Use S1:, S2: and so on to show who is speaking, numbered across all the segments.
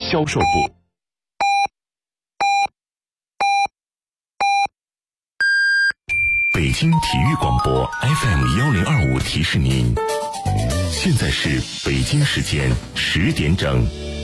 S1: 销售部。北京体育广播 FM1025提示您，现在是北京时间10点整。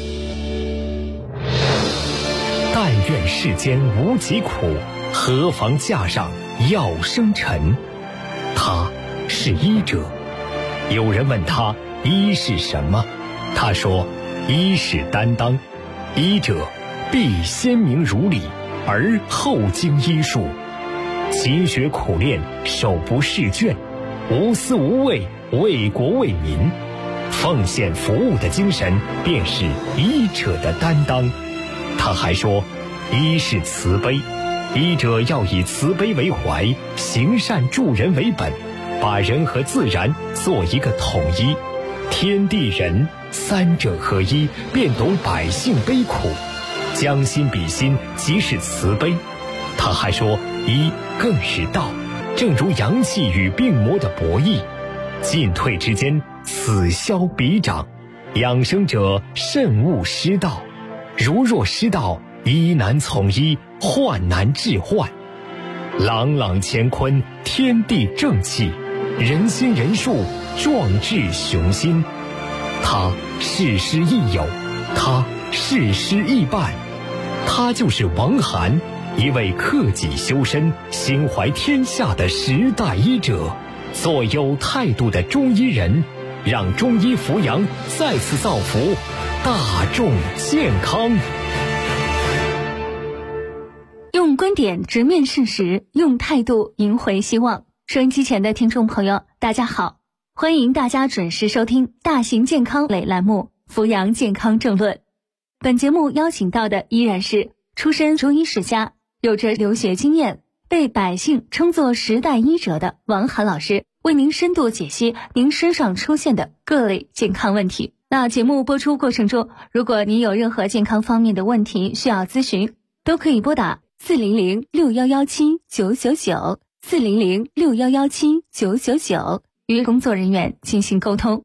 S2: 但愿世间无疾苦，何妨架上药生尘。他是医者。有人问他医是什么，他说医是担当，医者必先明如理，而后经医术，勤学苦练，手不释卷，无私无畏，为国为民，奉献服务的精神便是医者的担当。他还说医是慈悲，医者要以慈悲为怀，行善助人为本，把人和自然做一个统一，天地人三者合一，便懂百姓悲苦，将心比心，即是慈悲。他还说医更是道，正如阳气与病魔的博弈，进退之间，此消彼长，养生者慎勿失道，如若失道，医难从医，患难治患。朗朗乾坤，天地正气，人心人术，壮志雄心。他事师亦友，他事师亦伴，他就是王涵，一位克己修身、心怀天下的时代医者，做有态度的中医人，让中医扶阳再次造福大众健康。
S3: 用观点直面事实，用态度赢回希望。收音机前的听众朋友，大家好，欢迎大家准时收听大型健康类栏目《扶阳健康政论》。本节目邀请到的依然是出身中医世家，有着留学经验，被百姓称作时代医者的王涵老师，为您深度解析您身上出现的各类健康问题。那节目播出过程中，如果您有任何健康方面的问题需要咨询，都可以拨打400611799 400611799与工作人员进行沟通。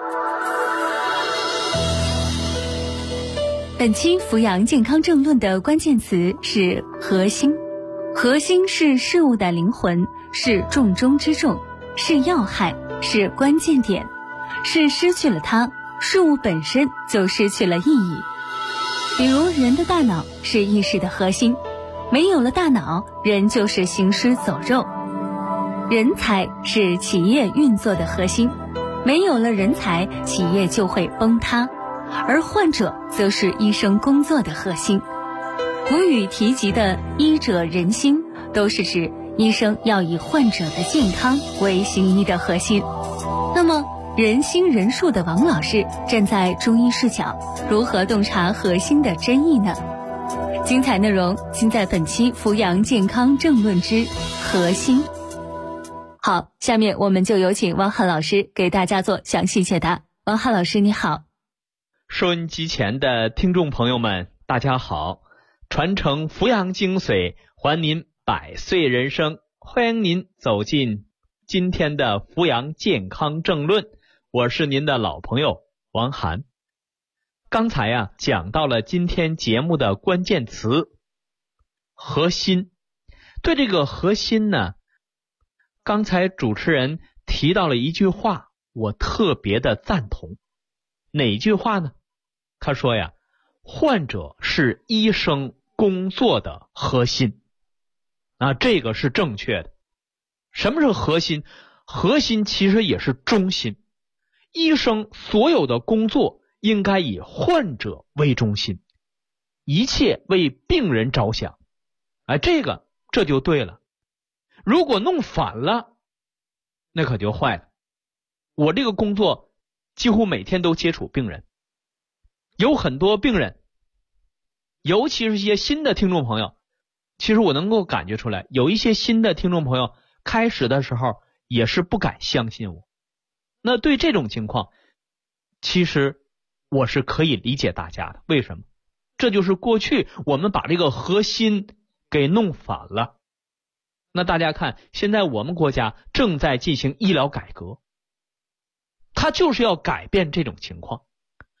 S3: 本期扶阳健康政论的关键词是核心。核心是事物的灵魂，是重中之重，是要害，是关键点，是失去了它，事物本身就失去了意义。比如人的大脑是意识的核心，没有了大脑，人就是行尸走肉。人才是企业运作的核心，没有了人才，企业就会崩塌。而患者则是医生工作的核心。古语提及的医者仁心，都是指医生要以患者的健康为行医的核心。那么人心人术的王老师站在中医视角，如何洞察核心的真意呢？精彩内容尽在本期扶阳健康政论之核心。好，下面我们就有请王涵老师给大家做详细解答。王涵老师你好。
S4: 收音机前的听众朋友们大家好，传承扶阳精髓，还您百岁人生，欢迎您走进今天的扶阳健康政论，我是您的老朋友王涵。刚才讲到了今天节目的关键词核心。对这个核心呢，刚才主持人提到了一句话，我特别的赞同。哪句话呢？他说患者是医生工作的核心。这个是正确的。什么是核心？核心其实也是中心。医生所有的工作应该以患者为中心，一切为病人着想。这就对了。如果弄反了，那可就坏了。我这个工作几乎每天都接触病人，有很多病人，尤其是一些新的听众朋友，其实我能够感觉出来，有一些新的听众朋友开始的时候也是不敢相信我。那对这种情况，其实我是可以理解大家的。为什么？这就是过去我们把这个核心给弄反了。那大家看，现在我们国家正在进行医疗改革，它就是要改变这种情况。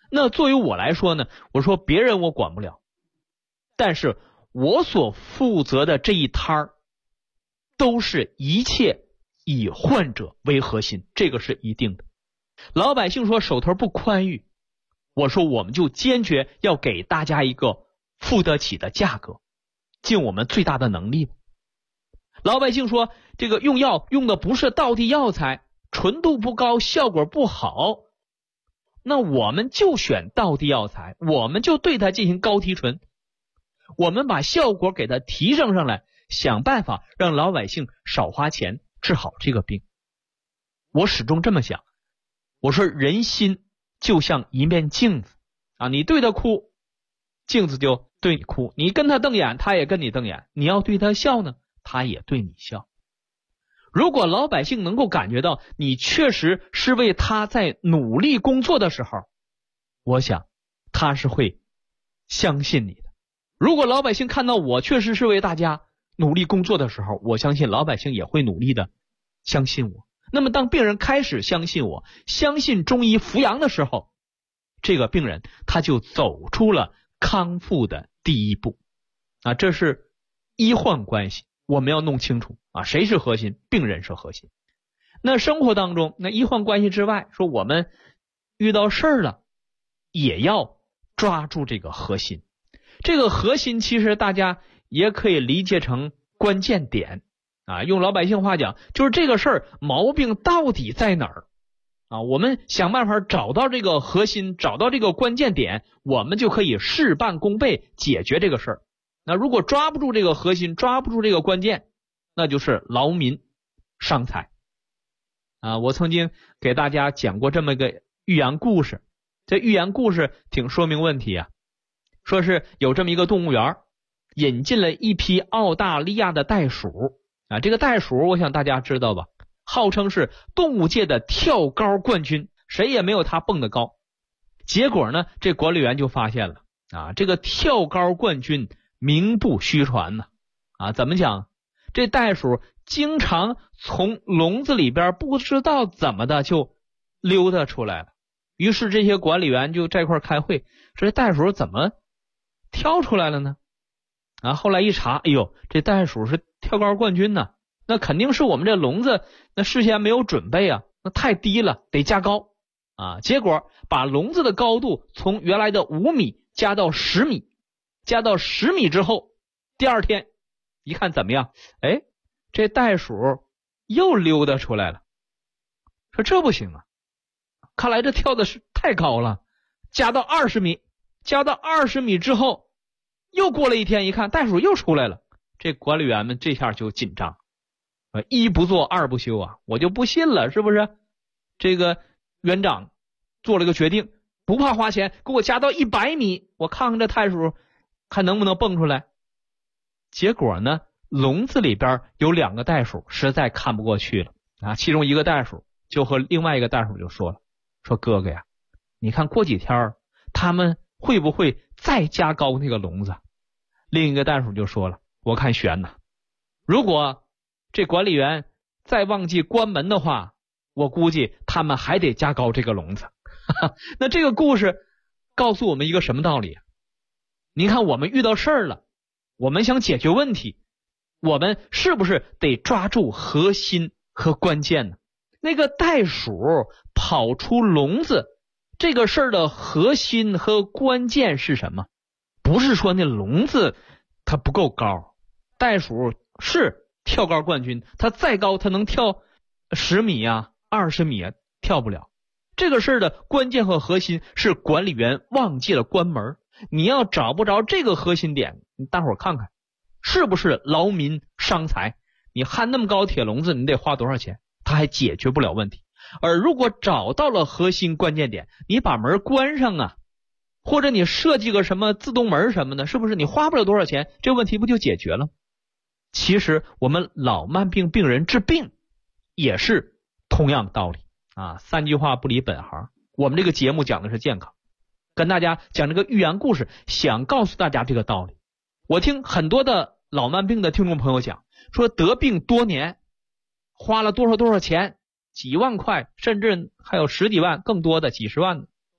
S4: 那作为我来说呢，我说别人我管不了，但是我所负责的这一摊儿都是一切以患者为核心，这个是一定的。老百姓说手头不宽裕，我说我们就坚决要给大家一个付得起的价格，尽我们最大的能力。老百姓说这个用药用的不是道地药材，纯度不高，效果不好，那我们就选道地药材，我们就对它进行高提纯，我们把效果给它提升上来，想办法让老百姓少花钱治好这个病。我始终这么想，我说人心就像一面镜子啊，你对他哭，镜子就对你哭；你跟他瞪眼，他也跟你瞪眼；你要对他笑呢，他也对你笑。如果老百姓能够感觉到你确实是为他在努力工作的时候，我想他是会相信你的。如果老百姓看到我确实是为大家努力工作的时候，我相信老百姓也会努力的相信我。那么当病人开始相信我，相信中医扶阳的时候，这个病人他就走出了康复的第一步啊，这是医患关系，我们要弄清楚啊，谁是核心？病人是核心。那生活当中，那医患关系之外，说我们遇到事儿了，也要抓住这个核心。这个核心其实大家也可以理解成关键点啊，用老百姓话讲，就是这个事儿毛病到底在哪儿啊？我们想办法找到这个核心，找到这个关键点，我们就可以事半功倍解决这个事儿。那如果抓不住这个核心，抓不住这个关键，那就是劳民伤财啊！我曾经给大家讲过这么个寓言故事，这寓言故事挺说明问题啊。说是有这么一个动物园，引进了一批澳大利亚的袋鼠啊，这个袋鼠我想大家知道吧，号称是动物界的跳高冠军，谁也没有它蹦得高。结果呢，这管理员就发现了啊，这个跳高冠军名不虚传呢啊，怎么讲？这袋鼠经常从笼子里边不知道怎么的就溜达出来了。于是这些管理员就在一块开会，说这袋鼠怎么跳出来了呢？啊，后来一查，哎呦，这袋鼠是跳高冠军呢，那肯定是我们这笼子那事先没有准备啊，那太低了，得加高啊。结果把笼子的高度从原来的5米加到10米，加到10米之后，第二天一看怎么样？哎，这袋鼠又溜达出来了。说这不行啊，看来这跳的是太高了，加到20米，加到20米之后，又过了一天，一看袋鼠又出来了。这管理员们这下就紧张，一不做二不休啊，我就不信了，是不是？这个园长做了个决定，不怕花钱，给我加到100米，我看看这袋鼠看能不能蹦出来。结果呢，笼子里边有2个袋鼠实在看不过去了啊，其中一个袋鼠就和另外一个袋鼠就说了，说哥哥呀，你看过几天他们会不会再加高那个笼子？另一个袋鼠就说了，我看悬呢，如果这管理员再忘记关门的话，我估计他们还得加高这个笼子。那这个故事告诉我们一个什么道理？您看我们遇到事儿了，我们想解决问题，我们是不是得抓住核心和关键呢？那个袋鼠跑出笼子，这个事儿的核心和关键是什么？不是说那笼子它不够高，袋鼠是跳高冠军，它再高它能跳10米啊20米啊，跳不了。这个事儿的关键和核心是管理员忘记了关门，你要找不着这个核心点，你大伙儿看看是不是劳民伤财？你焊那么高铁笼子，你得花多少钱？它还解决不了问题。而如果找到了核心关键点，你把门关上啊，或者你设计个什么自动门什么的，是不是你花不了多少钱，这问题不就解决了？其实我们老慢病病人治病也是同样的道理啊。3句话不离本行，我们这个节目讲的是健康，跟大家讲这个寓言故事，想告诉大家这个道理。我听很多的老慢病的听众朋友讲，说得病多年，花了多少钱，几万块，甚至还有10几万，更多的几十万的都有。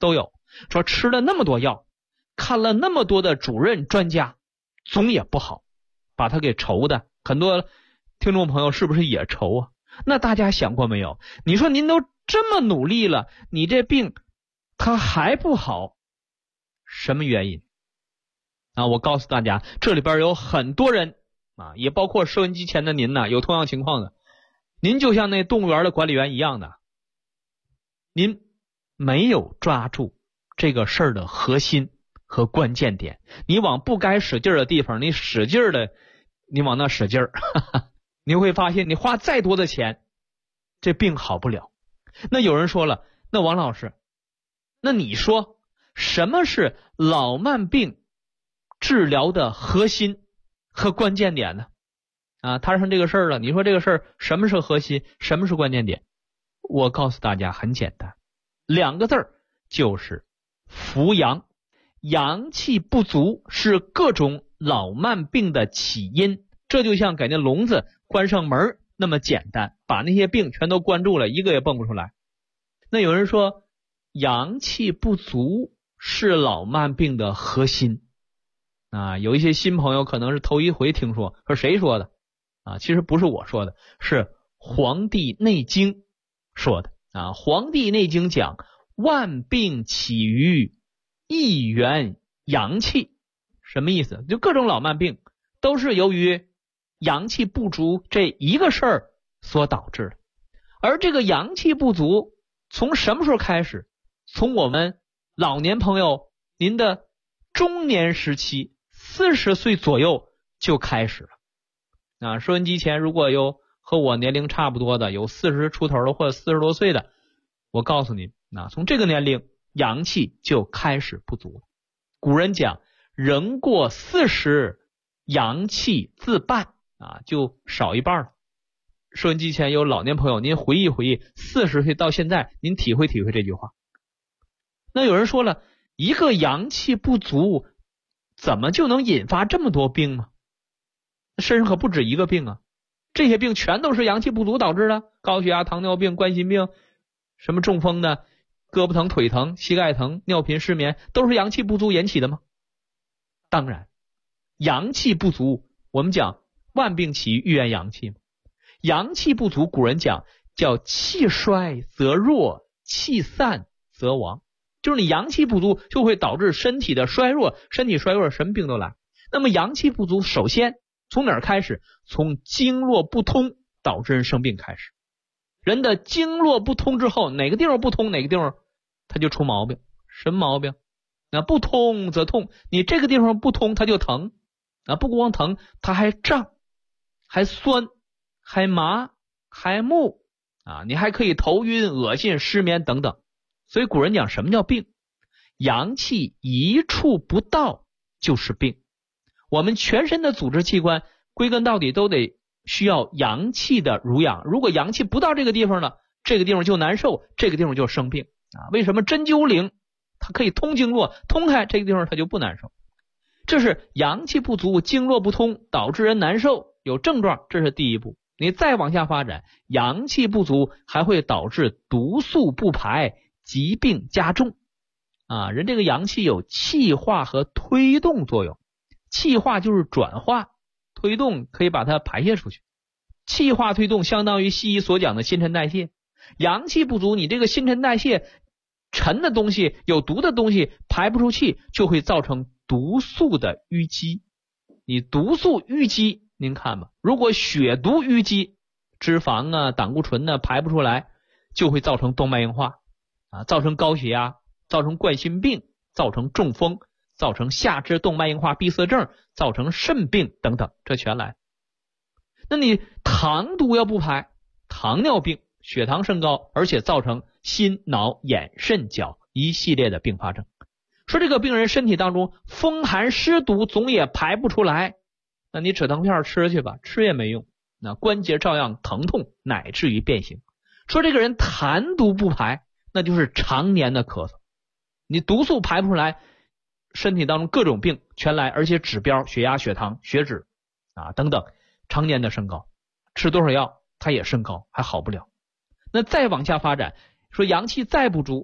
S4: 说吃了那么多药，看了那么多的主任专家，总也不好，把他给愁的。很多听众朋友是不是也愁啊？那大家想过没有？你说您都这么努力了，你这病它还不好，什么原因啊？我告诉大家，这里边有很多人啊，也包括收音机前的您呢，有同样情况的。您就像那动物园的管理员一样的，您没有抓住这个事儿的核心和关键点，你往不该使劲的地方，你使劲的，你往那使劲儿，你会发现你花再多的钱，这病好不了。那有人说了，那王老师，那你说什么是老慢病治疗的核心和关键点呢？啊，摊上这个事儿了，你说这个事儿什么是核心，什么是关键点？我告诉大家很简单，2个字儿，就是扶阳。阳气不足是各种老慢病的起因，这就像给那笼子关上门那么简单，把那些病全都关住了，一个也蹦不出来。那有人说阳气不足是老慢病的核心啊，有一些新朋友可能是头一回听说，说谁说的啊？其实不是我说的，是《黄帝内经》说的啊。《黄帝内经》讲万病起于一元阳气，什么意思？就各种老慢病都是由于阳气不足这一个事儿所导致的。而这个阳气不足从什么时候开始？从我们老年朋友您的中年时期40岁左右就开始了啊。收音机前如果有和我年龄差不多的，有40出头的或者40多岁的，我告诉您啊，从这个年龄阳气就开始不足了。古人讲人过40阳气自半啊，就少一半了。收音机前有老年朋友，您回忆回忆40岁到现在，您体会体会这句话。那有人说了，一个阳气不足怎么就能引发这么多病吗？身上可不止一个病啊，这些病全都是阳气不足导致的，高血压、糖尿病、冠心病，什么中风的，胳膊疼、腿疼、膝盖疼、尿频、失眠，都是阳气不足引起的吗？当然，阳气不足，我们讲万病起于一元阳气嘛。阳气不足，古人讲叫气衰则弱，气散则亡，就是你阳气不足就会导致身体的衰弱，身体衰弱什么病都来。那么阳气不足首先从哪儿开始？从经络不通导致人生病开始。人的经络不通之后，哪个地方不通哪个地方它就出毛病。什么毛病？那不通则痛，你这个地方不通它就疼啊，不光疼它还胀还酸还麻还木啊，你还可以头晕恶心失眠等等。所以古人讲什么叫病？阳气一处不到就是病。我们全身的组织器官归根到底都得需要阳气的濡养，如果阳气不到这个地方了，这个地方就难受，这个地方就生病啊。为什么针灸灵它可以通经络，通开这个地方它就不难受？这是阳气不足，经络不通导致人难受有症状，这是第一步。你再往下发展，阳气不足还会导致毒素不排，疾病加重啊。人这个阳气有气化和推动作用，气化就是转化，推动可以把它排泄出去。气化推动相当于西医所讲的新陈代谢。阳气不足，你这个新陈代谢沉的东西有毒的东西排不出去，就会造成毒素的淤积。你毒素淤积，您看吧，如果血毒淤积，脂肪啊胆固醇呢排不出来，就会造成动脉硬化啊，造成高血压，造成冠心病，造成中风，造成下肢动脉硬化闭塞症，造成肾病等等，这全来。那你糖毒要不排，糖尿病血糖升高，而且造成心脑眼肾脚一系列的并发症。说这个病人身体当中风寒湿毒总也排不出来，那你止疼片吃去吧，吃也没用，那关节照样疼痛乃至于变形。说这个人痰毒不排，那就是常年的咳嗽，你毒素排不出来，身体当中各种病全来，而且指标血压、血糖、血脂啊等等常年的升高，吃多少药它也升高还好不了。那再往下发展，说阳气再不足，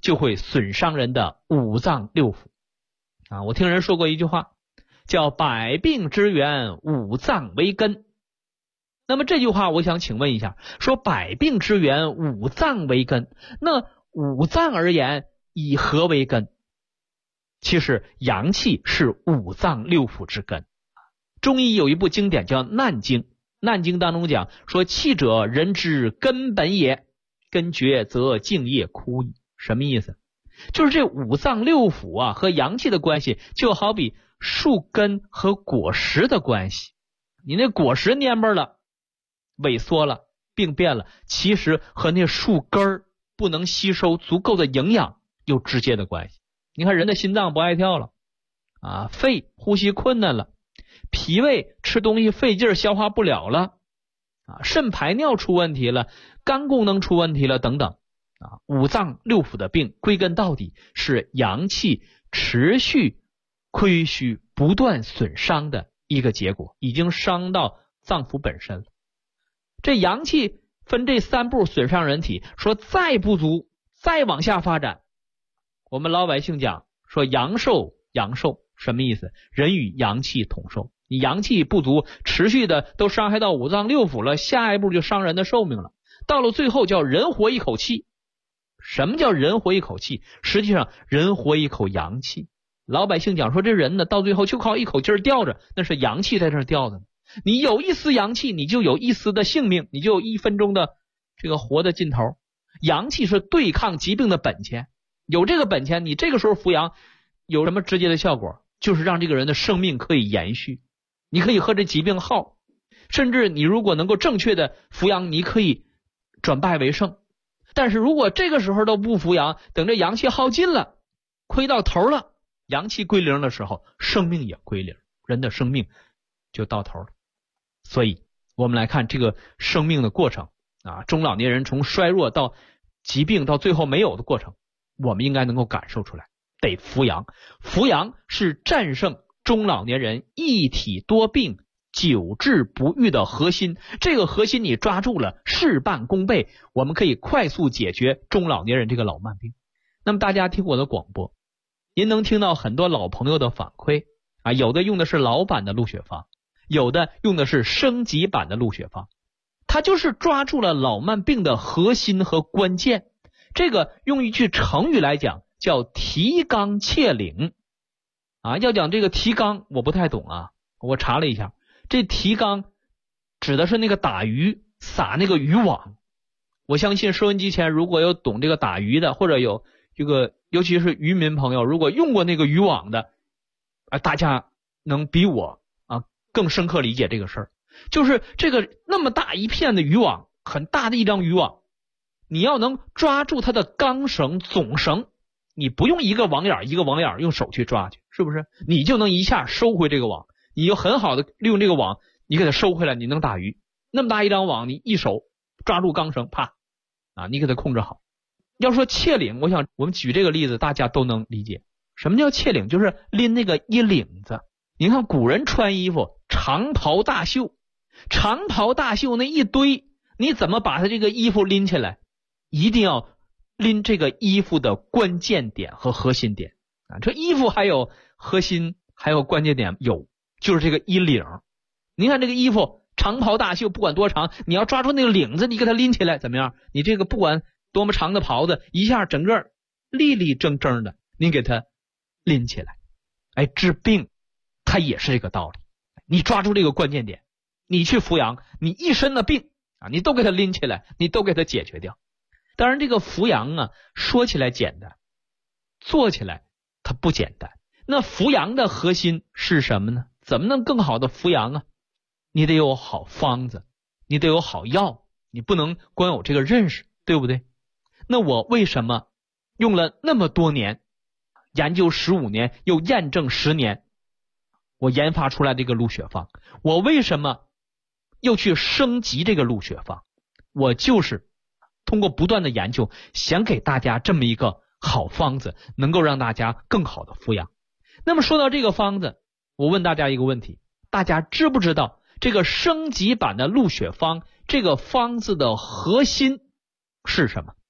S4: 就会损伤人的五脏六腑啊。我听人说过一句话，叫百病之源，五脏为根。那么这句话我想请问一下，说百病之源，五脏为根，那五脏而言以何为根？其实阳气是五脏六腑之根。中医有一部经典叫《难经》，《难经》当中讲说，气者人之根本也，根绝则茎叶枯矣。什么意思？就是这五脏六腑啊和阳气的关系，就好比树根和果实的关系。你那果实蔫巴了，萎缩了，病变了，其实和那树根不能吸收足够的营养有直接的关系。你看人的心脏不爱跳了啊，肺呼吸困难了，脾胃吃东西费劲消化不了了啊，肾排尿出问题了，肝功能出问题了等等啊。五脏六腑的病归根到底是阳气持续亏虚不断损伤的一个结果，已经伤到脏腑本身了。这阳气分这三步损伤人体，说再不足再往下发展，我们老百姓讲说阳寿，阳寿什么意思？人与阳气同寿，你阳气不足，持续的都伤害到五脏六腑了，下一步就伤人的寿命了。到了最后叫人活一口气。什么叫人活一口气？实际上人活一口阳气。老百姓讲说这人呢，到最后就靠一口气吊着，那是阳气在这吊着。你有一丝阳气，你就有一丝的性命，你就有1分钟的这个活的尽头。阳气是对抗疾病的本钱，有这个本钱，你这个时候服阳有什么直接的效果？就是让这个人的生命可以延续，你可以和这疾病耗，甚至你如果能够正确的服阳，你可以转败为胜。但是如果这个时候都不服阳，等这阳气耗尽了，亏到头了，阳气归零的时候，生命也归零，人的生命就到头了。所以我们来看这个生命的过程啊，中老年人从衰弱到疾病到最后没有的过程，我们应该能够感受出来，得服阳。服阳是战胜中老年人一体多病久治不愈的核心，这个核心你抓住了，事半功倍，我们可以快速解决中老年人这个老慢病。那么大家听我的广播，您能听到很多老朋友的反馈啊，有的用的是老版的鹿血方，有的用的是升级版的鹿血方，它就是抓住了老慢病的核心和关键。这个用一句成语来讲叫提纲挈领啊。要讲这个提纲我不太懂啊，我查了一下，这提纲指的是那个打鱼撒那个渔网。我相信收音机前如果有懂这个打鱼的，或者有这个尤其是渔民朋友如果用过那个渔网的大家能比我更深刻理解这个事儿。就是这个那么大一片的渔网，很大的一张渔网，你要能抓住它的钢绳总绳，你不用一个网眼一个网眼用手去抓去，是不是？你就能一下收回这个网，你就很好的利用这个网，你给它收回来，你能打鱼。那么大一张网，你一手抓住钢绳，啪你给它控制好。要说挈领，我想我们举这个例子大家都能理解。什么叫挈领？就是拎那个衣领子。你看古人穿衣服长袍大袖，长袍大袖那一堆，你怎么把它这个衣服拎起来？一定要拎这个衣服的关键点和核心点这衣服还有核心还有关键点，有就是这个衣领。你看这个衣服长袍大袖，不管多长，你要抓住那个领子，你给它拎起来怎么样？你这个不管多么长的袍子，一下整个立立正正的，你给它拎起来。治病它也是这个道理，你抓住这个关键点，你去扶阳，你一身的病你都给它拎起来，你都给它解决掉。当然这个扶阳说起来简单，做起来它不简单。那扶阳的核心是什么呢？怎么能更好的扶阳你得有好方子，你得有好药，你不能光有这个认识，对不对？那我为什么用了那么多年，研究15年又验证10年，我研发出来这个鹿血方？我为什么又去升级这个鹿血方？我就是通过不断的研究，想给大家这么一个好方子，能够让大家更好的扶阳。那么说到这个方子，我问大家一个问题，大家知不知道这个升级版的鹿血方这个方子的核心是什么？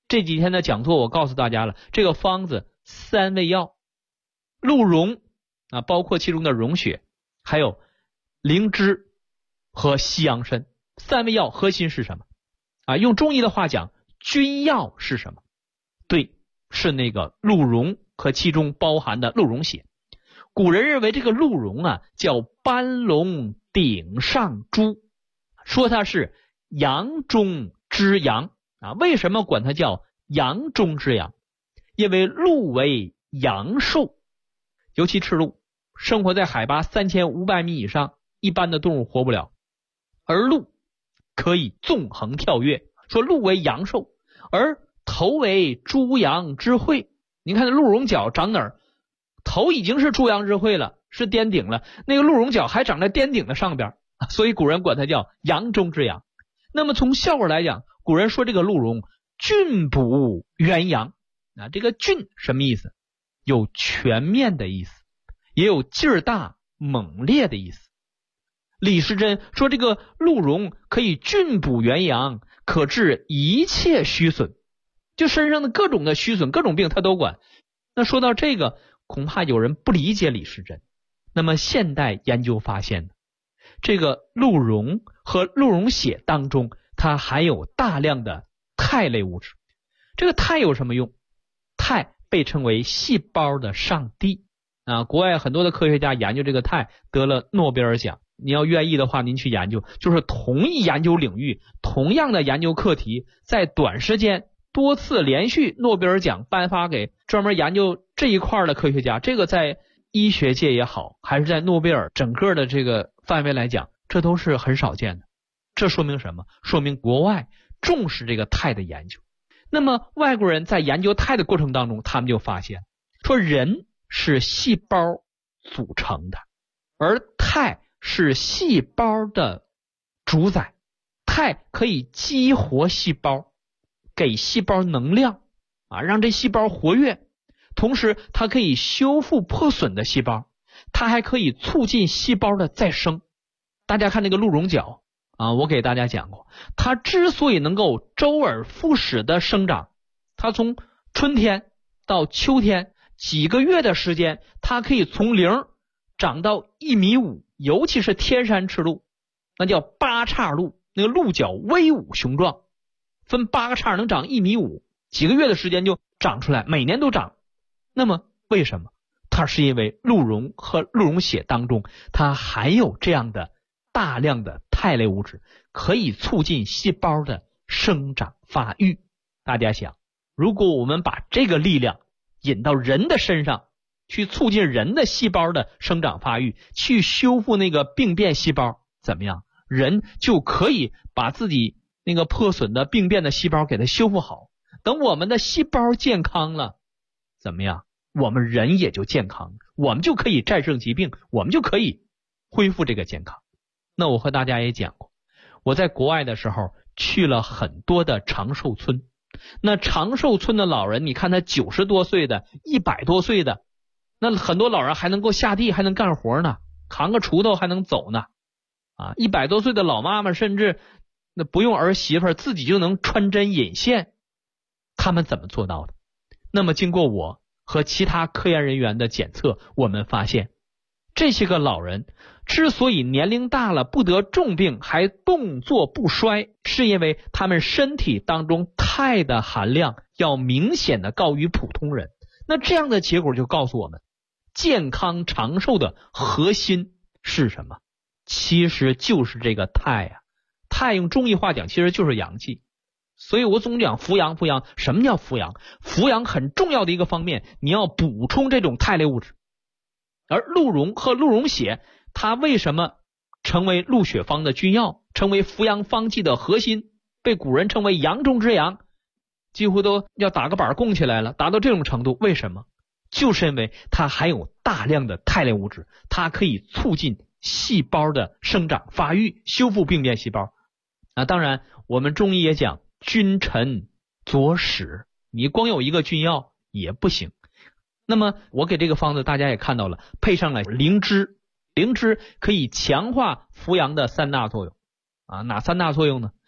S4: 这几天的讲座我告诉大家了，这个方子3味药，鹿茸啊，包括其中的溶血，还有灵芝和西洋参，3味药核心是什么啊？用中医的话讲，君药是什么？对，是那个鹿茸和其中包含的鹿茸血。古人认为这个鹿茸啊叫斑龙顶上珠，说它是阳中之阳啊。为什么管它叫阳中之阳？因为鹿为阳兽，尤其赤鹿生活在海拔3500米以上，一般的动物活不了，而鹿可以纵横跳跃，说鹿为阳兽，而头为猪羊之会。你看鹿茸角长哪儿？头已经是猪羊之会了，是巅顶了，那个鹿茸角还长在巅顶的上边，所以古人管它叫阳中之阳。那么从效果来讲，古人说这个鹿茸峻补元阳啊，这个峻什么意思？有全面的意思，也有劲儿大猛烈的意思。李时珍说这个鹿茸可以峻补元阳，可治一切虚损，就身上的各种的虚损，各种病他都管。那说到这个，恐怕有人不理解李时珍。那么现代研究发现，这个鹿茸和鹿茸血当中，它含有大量的肽类物质。这个肽有什么用？肽被称为细胞的上帝啊！国外很多的科学家研究这个肽得了诺贝尔奖。你要愿意的话，您去研究，就是同一研究领域，同样的研究课题，在短时间多次连续诺贝尔奖颁发给专门研究这一块的科学家。这个在医学界也好，还是在诺贝尔整个的这个范围来讲，这都是很少见的。这说明什么？说明国外重视这个肽的研究。那么外国人在研究肽的过程当中，他们就发现说人是细胞组成的，而肽是细胞的主宰，肽可以激活细胞，给细胞能量啊，让这细胞活跃，同时它可以修复破损的细胞，它还可以促进细胞的再生。大家看那个鹿茸角啊，我给大家讲过，它之所以能够周而复始的生长，它从春天到秋天几个月的时间，它可以从0长到1.5米，尤其是天山赤鹿，那叫8叉鹿，那个鹿角威武雄壮，分8个叉能长1.5米，几个月的时间就长出来，每年都长。那么为什么？它是因为鹿茸和鹿茸血当中，它含有这样的大量的肽类物质，可以促进细胞的生长发育。大家想，如果我们把这个力量引到人的身上，去促进人的细胞的生长发育，去修复那个病变细胞，怎么样？人就可以把自己那个破损的病变的细胞给它修复好。等我们的细胞健康了，怎么样？我们人也就健康，我们就可以战胜疾病，我们就可以恢复这个健康。那我和大家也讲过，我在国外的时候去了很多的长寿村，那长寿村的老人，你看他90多岁的100多岁的，那很多老人还能够下地，还能干活呢，扛个锄头还能走呢啊！100多岁的老妈妈甚至那不用儿媳妇自己就能穿针引线，他们怎么做到的？那么经过我和其他科研人员的检测，我们发现这些个老人之所以年龄大了不得重病还动作不衰，是因为他们身体当中肽的含量要明显的高于普通人。那这样的结果就告诉我们，健康长寿的核心是什么？其实就是这个肽啊。肽用中医话讲其实就是阳气，所以我总讲扶阳扶阳。什么叫扶阳？扶阳很重要的一个方面，你要补充这种肽类物质。而鹿茸和鹿茸血，它为什么成为鹿血方的君药，成为扶阳方剂的核心，被古人称为阳中之阳，几乎都要打个板供起来了，达到这种程度。为什么？就是因为它含有大量的肽类物质，它可以促进细胞的生长发育，修复病变细胞啊。当然我们中医也讲君臣佐使，你光有一个君药也不行。那么我给这个方子大家也看到了，配上了灵芝，灵芝可以强化扶阳的3大作用啊。哪3大作用呢？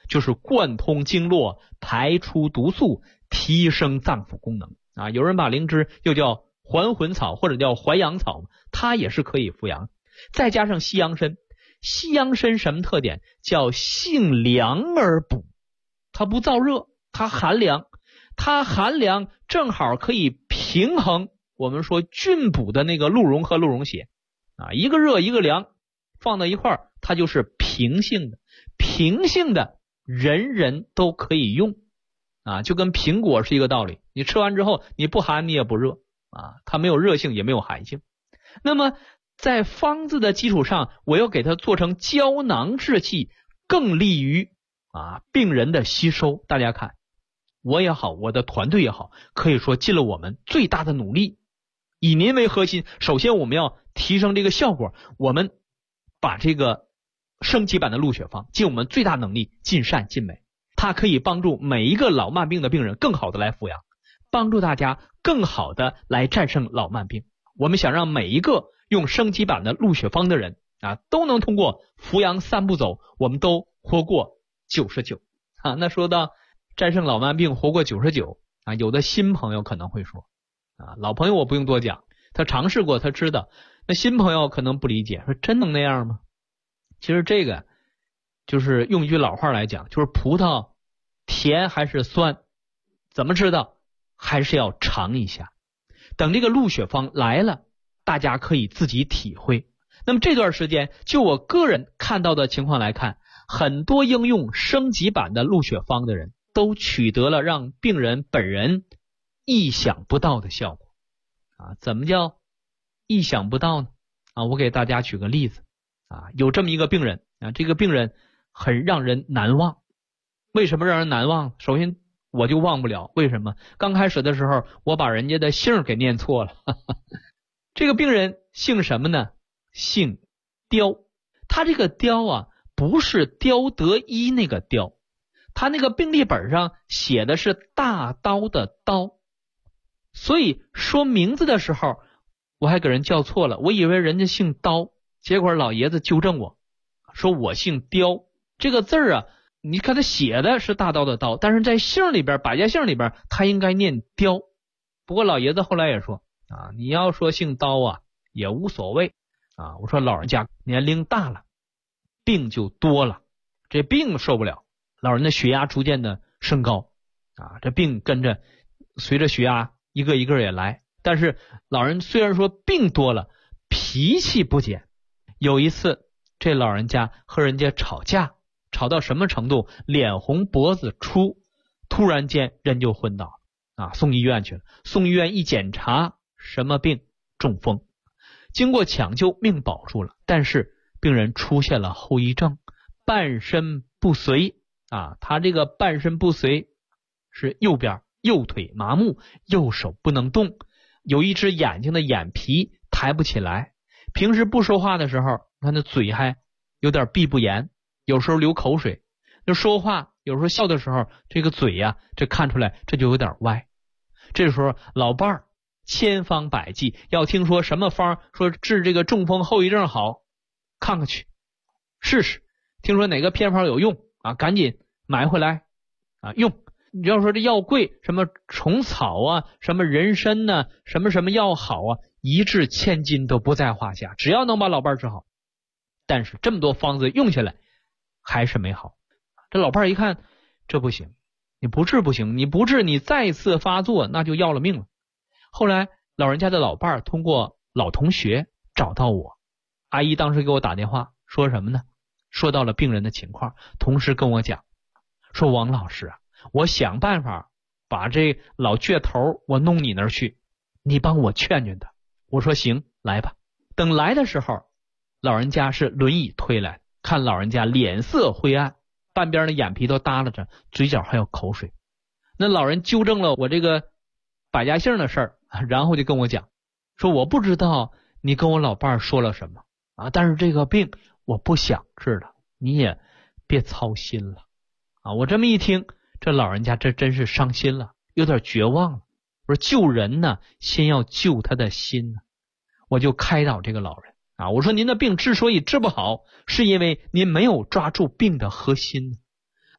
S4: 就是贯通经络，排出毒素，提升脏腑功能啊。有人把灵芝又叫还魂草或者叫还阳草，它也是可以服阳。再加上西洋参，西洋参什么特点？叫性凉而补，它不燥热，它寒凉，它寒凉正好可以平衡我们说菌补的那个鹿茸和鹿茸血啊，一个热一个凉放到一块儿，它就是平性的，平性的人人都可以用啊，就跟苹果是一个道理，你吃完之后你不寒你也不热啊，它没有热性也没有寒性。那么在方子的基础上，我要给它做成胶囊制剂，更利于病人的吸收。大家看，我也好，我的团队也好，可以说尽了我们最大的努力，以您为核心。首先我们要提升这个效果，我们把这个升级版的鹿血方尽我们最大能力，尽善尽美，它可以帮助每一个老慢病的病人更好的来服阳，帮助大家更好的来战胜老慢病。我们想让每一个用升级版的鹿血方的人都能通过服阳3步走，我们都活过99那说到战胜老慢病活过99有的新朋友可能会说老朋友我不用多讲，他尝试过他知道，那新朋友可能不理解，说真能那样吗？其实这个就是用一句老话来讲，就是葡萄甜还是酸怎么知道？还是要尝一下，等这个鹿血方来了，大家可以自己体会。那么这段时间就我个人看到的情况来看，很多应用升级版的鹿血方的人都取得了让病人本人意想不到的效果怎么叫意想不到呢？我给大家举个例子有这么一个病人这个病人很让人难忘。为什么让人难忘？首先我就忘不了，为什么？刚开始的时候我把人家的姓给念错了这个病人姓什么呢？姓刁。他这个刁不是刁得一那个刁，他那个病历本上写的是大刀的刀，所以说名字的时候我还给人叫错了，我以为人家姓刀，结果老爷子纠正我说我姓刁。这个字你看他写的是大刀的刀，但是在姓里边，百家姓里边他应该念刁。不过老爷子后来也说你要说姓刀也无所谓我说老人家年龄大了，病就多了，这病受不了，老人的血压逐渐的升高这病跟着随着血压一个一个也来。但是老人虽然说病多了，脾气不减。有一次这老人家和人家吵架，吵到什么程度？脸红脖子粗，突然间人就昏倒送医院去了。送医院一检查，什么病？中风。经过抢救，命保住了，但是病人出现了后遗症，半身不遂他这个半身不遂是右边，右腿麻木，右手不能动，有一只眼睛的眼皮抬不起来，平时不说话的时候，他的嘴还有点闭不严，有时候流口水，就说话有时候笑的时候，这个嘴这看出来这就有点歪。这时候老伴儿千方百计要听说什么方说治这个中风后遗症好，看看去试试，听说哪个偏方有用赶紧买回来用。你要说这药贵，什么虫草什么人参什么什么药好一掷千金都不在话下，只要能把老伴儿治好。但是这么多方子用下来还是没好。这老伴儿一看这不行，你不治不行，你不治你再次发作那就要了命了。后来老人家的老伴儿通过老同学找到我，阿姨当时给我打电话说什么呢？说到了病人的情况，同时跟我讲说王老师我想办法把这老倔头我弄你那儿去，你帮我劝劝他。我说行，来吧。等来的时候，老人家是轮椅推来，看老人家脸色灰暗，半边的眼皮都耷拉着，嘴角还有口水。那老人纠正了我这个百家姓的事儿，然后就跟我讲说我不知道你跟我老伴儿说了什么但是这个病我不想治了，你也别操心了我这么一听，这老人家这真是伤心了，有点绝望了。我说救人呢，先要救他的心我就开导这个老人我说您的病之所以治不好，是因为您没有抓住病的核心，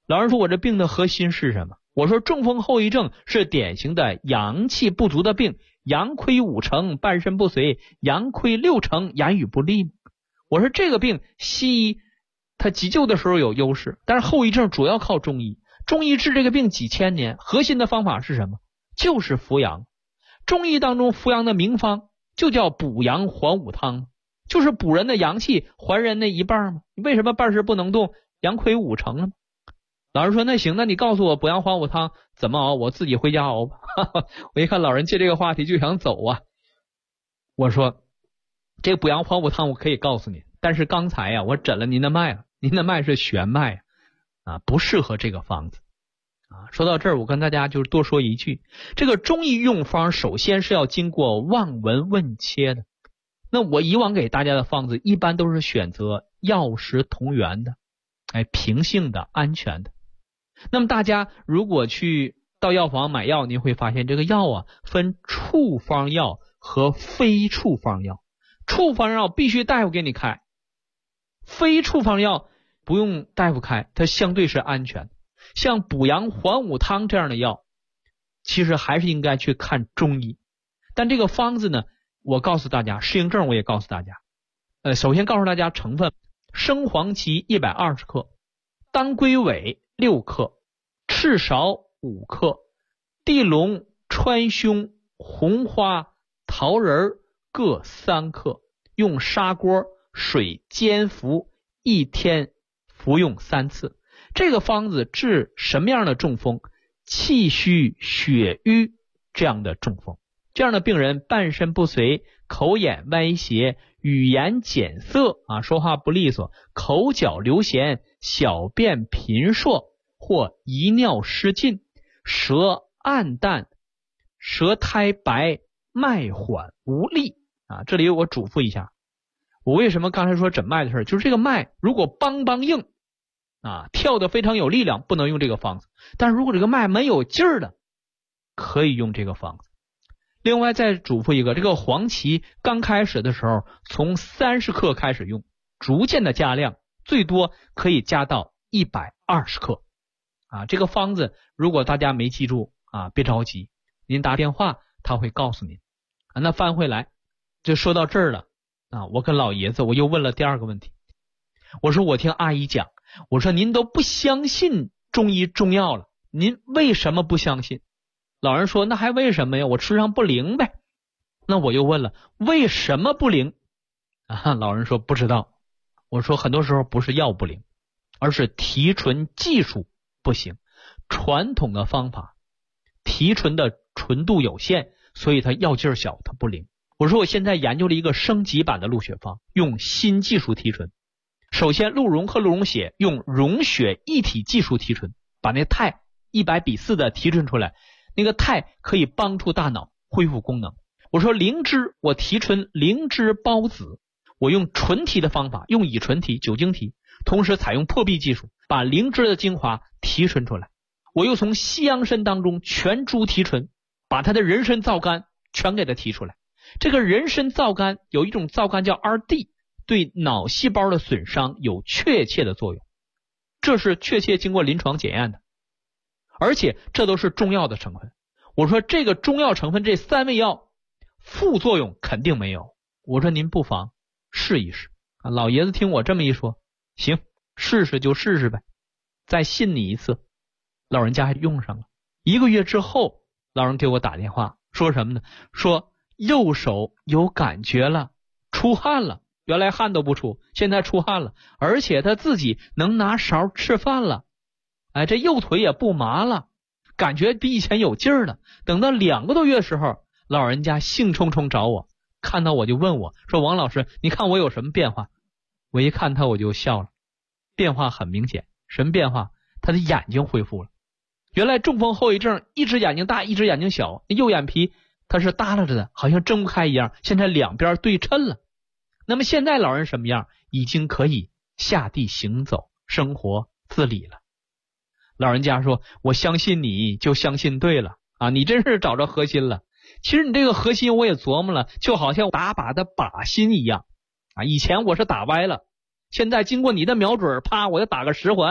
S4: 老人说我这病的核心是什么？我说中风后遗症是典型的阳气不足的病，阳亏5成，半身不遂，阳亏6成，言语不利。我说这个病西医它急救的时候有优势，但是后遗症主要靠中医，中医治这个病几千年，核心的方法是什么？就是扶阳。中医当中扶阳的名方就叫补阳还武汤，就是补人的阳气，还人那一半嘛。为什么半身不能动，阳亏5成了？老人说那行，那你告诉我补阳还武汤怎么熬，我自己回家熬吧。我一看老人借这个话题就想走啊。我说这个补阳还武汤我可以告诉你，但是刚才呀我诊了您的脉了，您的脉是弦脉啊，不适合这个方子啊。说到这儿我跟大家就是多说一句，这个中医用方首先是要经过望闻问切的。那我以往给大家的方子一般都是选择药食同源的，平性的，安全的。那么大家如果去到药房买药，您会发现这个药啊分处方药和非处方药。处方药必须大夫给你开，非处方药不用大夫开，它相对是安全。像补阳还武汤这样的药，其实还是应该去看中医。但这个方子呢，我告诉大家，适应症我也告诉大家。首先告诉大家成分：生黄芪120克，当归尾6克，赤芍5克，地龙、川芎、红花、桃仁各3克，用砂锅水煎服，1天服用3次。这个方子治什么样的中风？气虚血瘀这样的中风。这样的病人半身不遂，口眼歪斜，语言减涩啊，说话不利索，口角流涎，小便频数或遗尿失禁，舌暗淡，舌苔白，脉缓无力啊。这里我嘱咐一下，我为什么刚才说诊脉的事，就是这个脉如果梆梆硬啊，跳得非常有力量，不能用这个方子。但是如果这个脉没有劲儿的，可以用这个方子。另外再嘱咐一个，这个黄芪刚开始的时候从30克开始用，逐渐的加量，最多可以加到120克啊。这个方子如果大家没记住啊，别着急，您打电话他会告诉您啊。那翻回来就说到这儿了啊，我跟老爷子我又问了第二个问题，我说我听阿姨讲，我说您都不相信中医中药了，您为什么不相信？老人说那还为什么呀，我吃上不灵呗。那我又问了为什么不灵啊？老人说不知道。我说很多时候不是药不灵，而是提纯技术不行，传统的方法提纯的纯度有限，所以它药劲儿小，它不灵。我说我现在研究了一个升级版的鹿血方，用新技术提纯。首先鹿茸和鹿茸血用溶血一体技术提纯，把那肽100:4的提纯出来，那个肽可以帮助大脑恢复功能。我说灵芝，我提纯灵芝孢子，我用纯提的方法，用乙醇提、酒精提，同时采用破壁技术，把灵芝的精华提纯出来。我又从西洋参当中全株提纯，把它的人参皂苷全给它提出来。这个人参皂苷有一种皂苷叫 2D， 对脑细胞的损伤有确切的作用，这是确切经过临床检验的，而且这都是中药的成分。我说这个中药成分这3味药副作用肯定没有，我说您不妨试一试啊。老爷子听我这么一说，行，试试就试试呗，再信你一次。老人家还用上了，1个月之后老人给我打电话说什么呢？说右手有感觉了，出汗了，原来汗都不出，现在出汗了，而且他自己能拿勺吃饭了，这右腿也不麻了，感觉比以前有劲儿了。等到2个多月的时候，老人家兴冲冲找我，看到我就问我说，王老师你看我有什么变化？我一看他我就笑了，变化很明显。什么变化？他的眼睛恢复了。原来中风后遗症一只眼睛大一只眼睛小，右眼皮它是耷拉着的，好像睁不开一样，现在2边对称了。那么现在老人什么样？已经可以下地行走，生活自理了。老人家说我相信你就相信对了啊，你真是找着核心了。其实你这个核心我也琢磨了，就好像打靶的靶心一样啊，以前我是打歪了，现在经过你的瞄准，啪我就打个10环，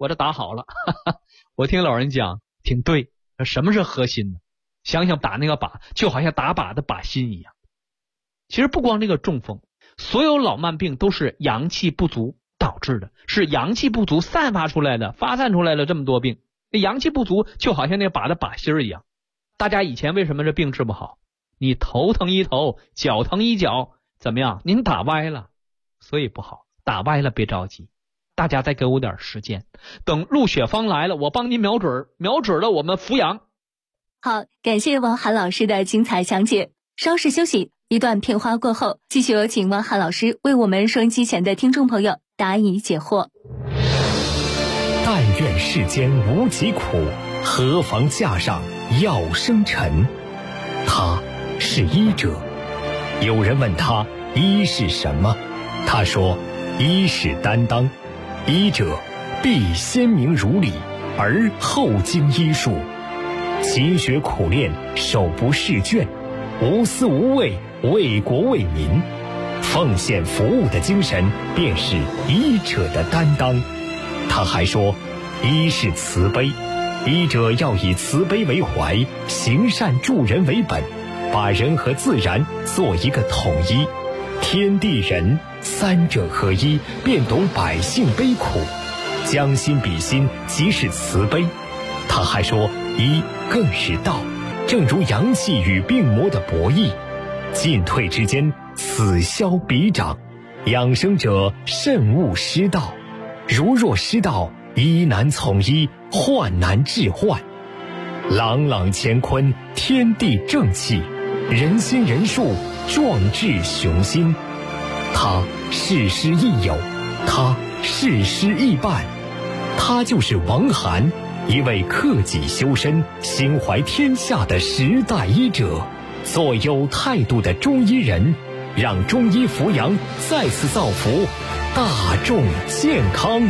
S4: 我这打好了。我听老人讲挺对，什么是核心呢？想想打那个靶，就好像打靶的靶心一样。其实不光这个中风，所有老慢病都是阳气不足导致的，是阳气不足散发出来的，发散出来了这么多病。阳气不足就好像那靶的靶心一样。大家以前为什么这病治不好？你头疼一头，脚疼一脚，怎么样？您打歪了，所以不好。打歪了别着急，大家再给我点时间，等入血方来了，我帮您瞄准了我们扶阳。
S3: 好，感谢王涵老师的精彩讲解。稍事休息，一段片花过后，继续有请王涵老师为我们收音机前的听众朋友答疑解惑。
S2: 但愿世间无疾苦，何妨架上药生尘。他是医者。有人问他医是什么，他说医是担当。医者必先明如理，而后经医术，勤学苦练，手不释卷，无私无畏，为国为民，奉献服务的精神便是医者的担当。他还说医是慈悲，医者要以慈悲为怀，行善助人为本，把人和自然做一个统一，天地人三者合一，便懂百姓悲苦，将心比心，即是慈悲。他还说医更是道，正如阳气与病魔的博弈，进退之间，此消彼长，养生者慎勿失道。如若失道，医难从医，患难治患。朗朗乾坤，天地正气，人心人术，壮志雄心。他事师亦友，他事师亦伴，他就是王涵，一位克己修身、心怀天下的时代医者，做有态度的中医人，让中医扶阳再次造福大众健康。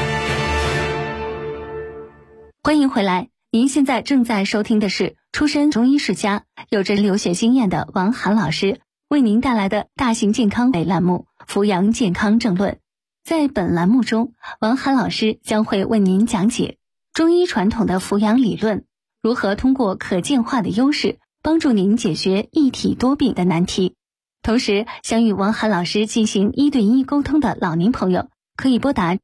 S3: 欢迎回来，您现在正在收听的是出身中医世家、有着留学经验的王涵老师为您带来的大型健康类栏目《扶阳健康正论》。在本栏目中，王涵老师将会为您讲解中医传统的扶阳理论，如何通过可见化的优势帮助您解决一体多病的难题。同时，想与王涵老师进行1对1沟通的老年朋友，可以拨打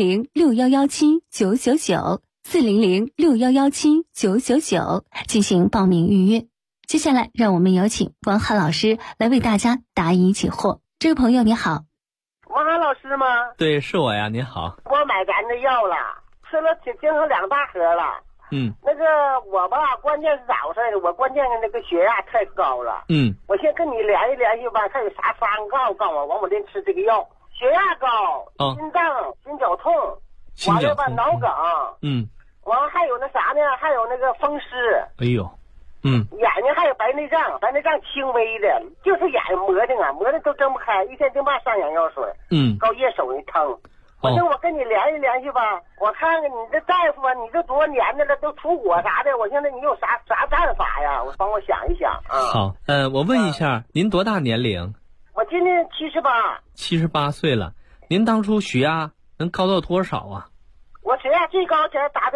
S3: 400-6117-999，400-6117-999进行报名预约。接下来，让我们有请王涵老师来为大家答疑解惑。这位朋友你好。
S5: 王涵老师吗？
S4: 对，是我呀，您好。
S5: 我买咱的药了，吃了经常2大盒了。那个我吧，关键是咋回事呢？我关键是那个血压太高了。我先跟你联系联系吧，看有啥方告诉我，完我连吃这个药。血压高，心脏、心绞痛，完了吧脑梗，完了还有那啥呢？还有那个风湿。哎呦，眼睛还有白内障，白内障轻微的，就是眼睛磨的都睁不开，一天净骂上眼药水。高夜手一疼。反正我跟你联系联系吧，我看看你这大夫啊，你这多少年的了，都出国啥的，我现在你有啥办法呀？我帮我想一想啊。
S4: 好，我问一下，您多大年龄？
S5: 我今年78。
S4: 78岁了。您当初血压能高到多少啊？
S5: 我血压最高才达到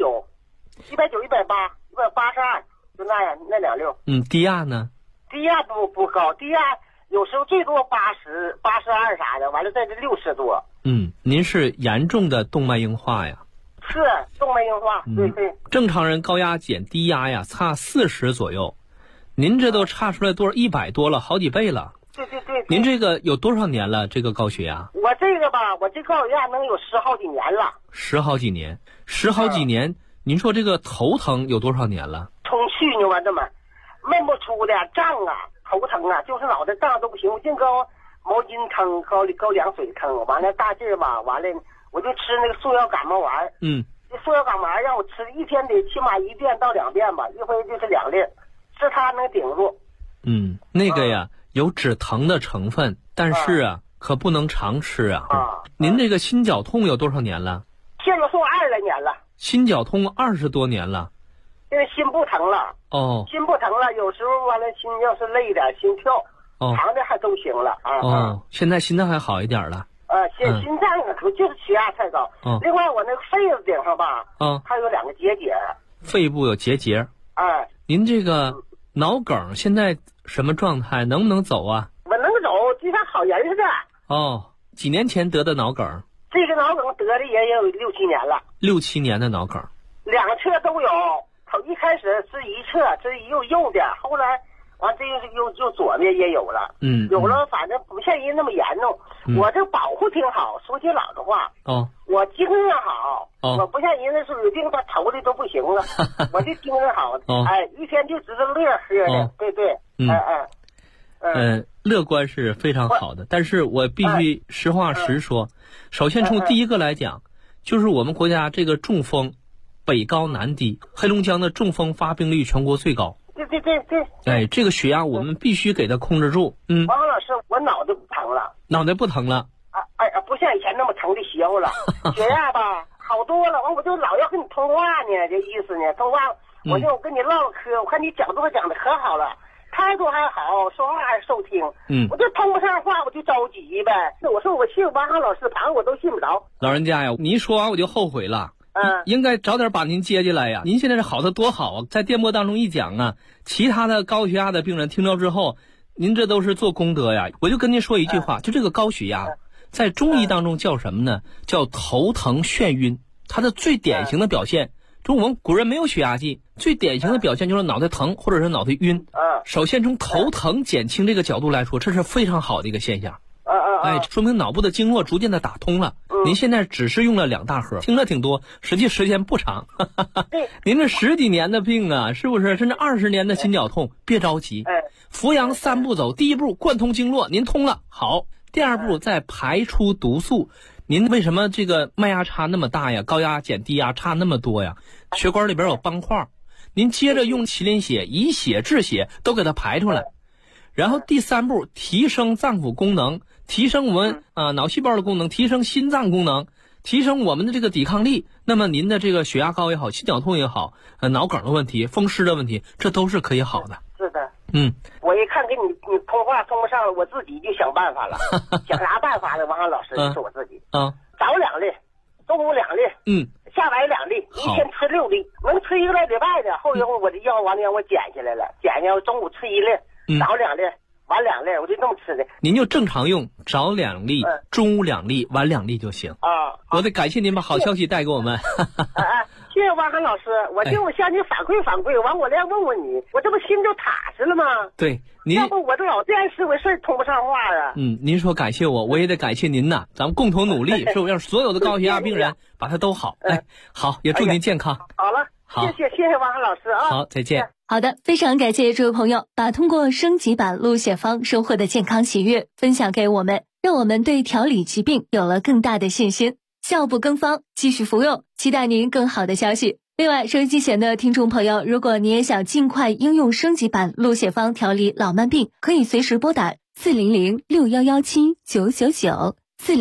S5: 190、180、182，就那样那26。
S4: 低压呢？
S5: 低压不高，低压有时候最多80、82啥的，完了在这60多。
S4: 您是严重的动脉硬化呀？
S5: 是动脉硬化，对。
S4: 正常人高压减低压呀，差40左右，您这都差出来多少？100多了，好几倍了。
S5: 对。
S4: 您这个有多少年了？这个高血压？
S5: 我这个吧，我这高血压能有10好几年了。
S4: 10好几年，您说这个头疼有多少年了？
S5: 从去年吧，这么闷不出的胀啊，头疼啊，就是脑袋胀都不行，我净高毛巾疼，高凉水疼，完了大劲儿吧，完了我就吃那个速效感冒丸。这速效感冒丸让我吃一天得起码1遍到2遍吧，一回就是2粒，是它能顶住。
S4: 那个呀，有止疼的成分，但是啊，可不能常吃啊。您这个心绞痛有多少年了？
S5: 心绞痛20来年了。
S4: 心绞痛20多年了。
S5: 因为心不疼了。心不疼了，有时候完了心要是累点，心跳。长的还都行了啊。
S4: 现在心脏还好一点了。
S5: 心脏啊，就是血压太高。另外我那个肺子顶上吧，还有2个结节。
S4: 肺部有结节。
S5: 哎，
S4: 您这个脑梗现在什么状态？能不能走啊？
S5: 我能走，就像好人似的。
S4: 哦，几年前得的脑梗？
S5: 这个脑梗得的也有6、7年了。
S4: 6、7年的脑梗。
S5: 2侧都有，一开始是一侧，这右边，后来完这又左边也有了。有了，反正不像人那么严重。我这保护挺好，说句老实话。我精神好。我不像人那时候有病，他头的都不行了。我这精神好。一天就知道乐呵的。对。
S4: 乐观是非常好的，但是我必须实话实说。首先从第一个来讲，就是我们国家这个中风北高南低，黑龙江的中风发病率全国最高。对。这个血压我们必须给它控制住。
S5: 王老师，我脑袋不疼了。
S4: 脑袋不疼了？
S5: 不像以前那么疼的邪乎了。血压吧好多了，我就老要跟你通话呢，这意思呢，通话我跟你唠嗑，我看你讲座讲的可好了，态度还好，说话还受听。我就通不上话，我就着急呗。我说我信王老师旁我都信不着。
S4: 老人家呀，你一说完我就后悔了。应该早点把您接进来呀！您现在是好的多好啊，在电波当中一讲啊，其他的高血压的病人听到之后，您这都是做功德呀。我就跟您说一句话，就这个高血压，在中医当中叫什么呢？叫头疼眩晕。它的最典型的表现，就我们古人没有血压计，最典型的表现就是脑袋疼或者是脑袋晕。首先从头疼减轻这个角度来说，这是非常好的一个现象。说明脑部的经络逐渐的打通了。您现在只是用了2大盒，听着挺多，实际时间不长。您这10几年的病啊，是不是？甚至20年的心绞痛，别着急。扶阳3步走，第1步贯通经络，您通了，好。第2步再排出毒素。您为什么这个脉压差那么大呀？高压减低压差那么多呀？血管里边有斑块，您接着用麒麟血以血治血，都给它排出来。然后第3步提升脏腑功能，提升我们脑细胞的功能，提升心脏功能，提升我们的这个抵抗力。那么您的这个血压高也好，心绞痛也好，脑梗的问题，风湿的问题，这都是可以好的。
S5: 是的。我一看跟你通话通不上了，我自己就想办法了。想啥办法呢？王老师是我自己。早2粒，中午2粒，下午2粒，一天吃6粒，能吃1个来礼拜的。后一回我的药完了让我减下来了，减下中午吃1粒，早2粒，晚2粒，我就这么吃的。
S4: 您就正常用，早2粒，中午2粒，晚2粒就行。我得感谢您把好消息带给我们。
S5: 谢谢王涵老师，我就向你反馈，完我来问问你，我这不心就踏实了吗？
S4: 对，您
S5: 要不我这老这样是回事通不上话啊。
S4: 您说感谢我，我也得感谢您呐，咱们共同努力，是不是让所有的高血压病人把它都好？好，也祝您健康。
S5: 好了，好，谢谢王涵老师啊。
S4: 好，再见。
S3: 好的，非常感谢这位朋友把通过升级版鹿血方收获的健康喜悦分享给我们，让我们对调理疾病有了更大的信心。效不更方，继续服用，期待您更好的消息。另外，收音机前的听众朋友，如果你也想尽快应用升级版鹿血方调理老慢病，可以随时拨打400-6117-999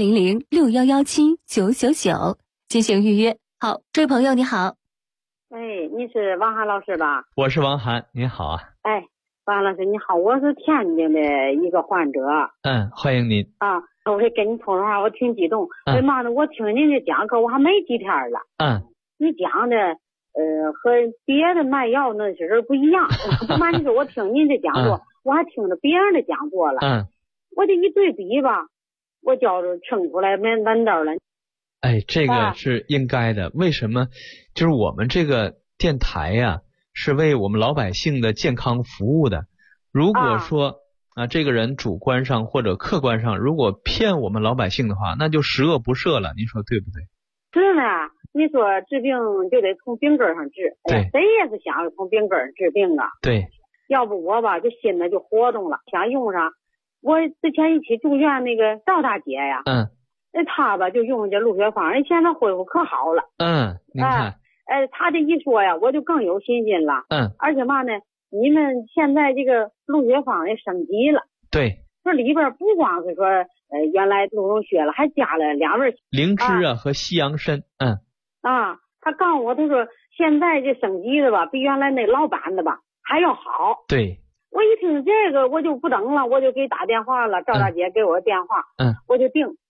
S3: 400-6117-999进行预约。好，这位朋友你好。
S6: 你是王涵老师吧？
S4: 我是王涵，您好啊。
S6: 王涵老师你好，我是天津的一个患者。
S4: 欢迎您。
S6: 我会跟你通话，我挺激动。为嘛呢？我听您的讲课我还没几天了。你讲的和别的卖药那时候不一样。不瞒你说，我听您的讲座，我还听着别人的讲座了。我这一对比吧，我觉着听出来没门道了。
S4: 这个是应该的。为什么？就是我们这个电台呀，是为我们老百姓的健康服务的。如果说这个人主观上或者客观上如果骗我们老百姓的话，那就十恶不赦了，您说对不对？
S6: 是呢，你说治病就得从病根上治。谁也是想从病根上治病啊。
S4: 对。
S6: 要不我吧就心里就活动了，想用上。我之前一起住院那个赵大姐呀，她吧就用这鹿血方，人现在恢复可好了。
S4: 您看。
S6: 她这一说呀，我就更有信心了。而且嘛呢，你们现在这个鹿血方也升级了。
S4: 对。
S6: 这里边不光是说原来鹿茸血了，还加了2味
S4: 灵芝和西洋参。
S6: 他告诉我，他说现在这升级的吧，比原来那老版的吧还要好。
S4: 对。
S6: 我一听这个，我就不等了，我就给打电话了。赵大姐给我电话，我就定。